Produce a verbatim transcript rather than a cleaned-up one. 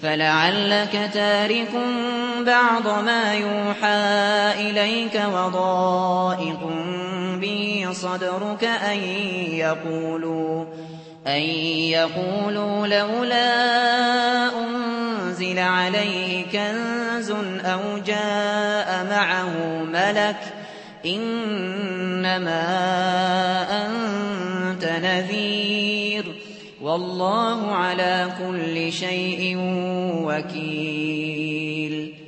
فلعلك تارك بعض ما يوحى إليك وضائق به صدرك أن يقولوا أن يقولوا لولا أنزل عليه كنز أو جاء معه ملك إنما أنت نذير والله على كل شيء وكيل.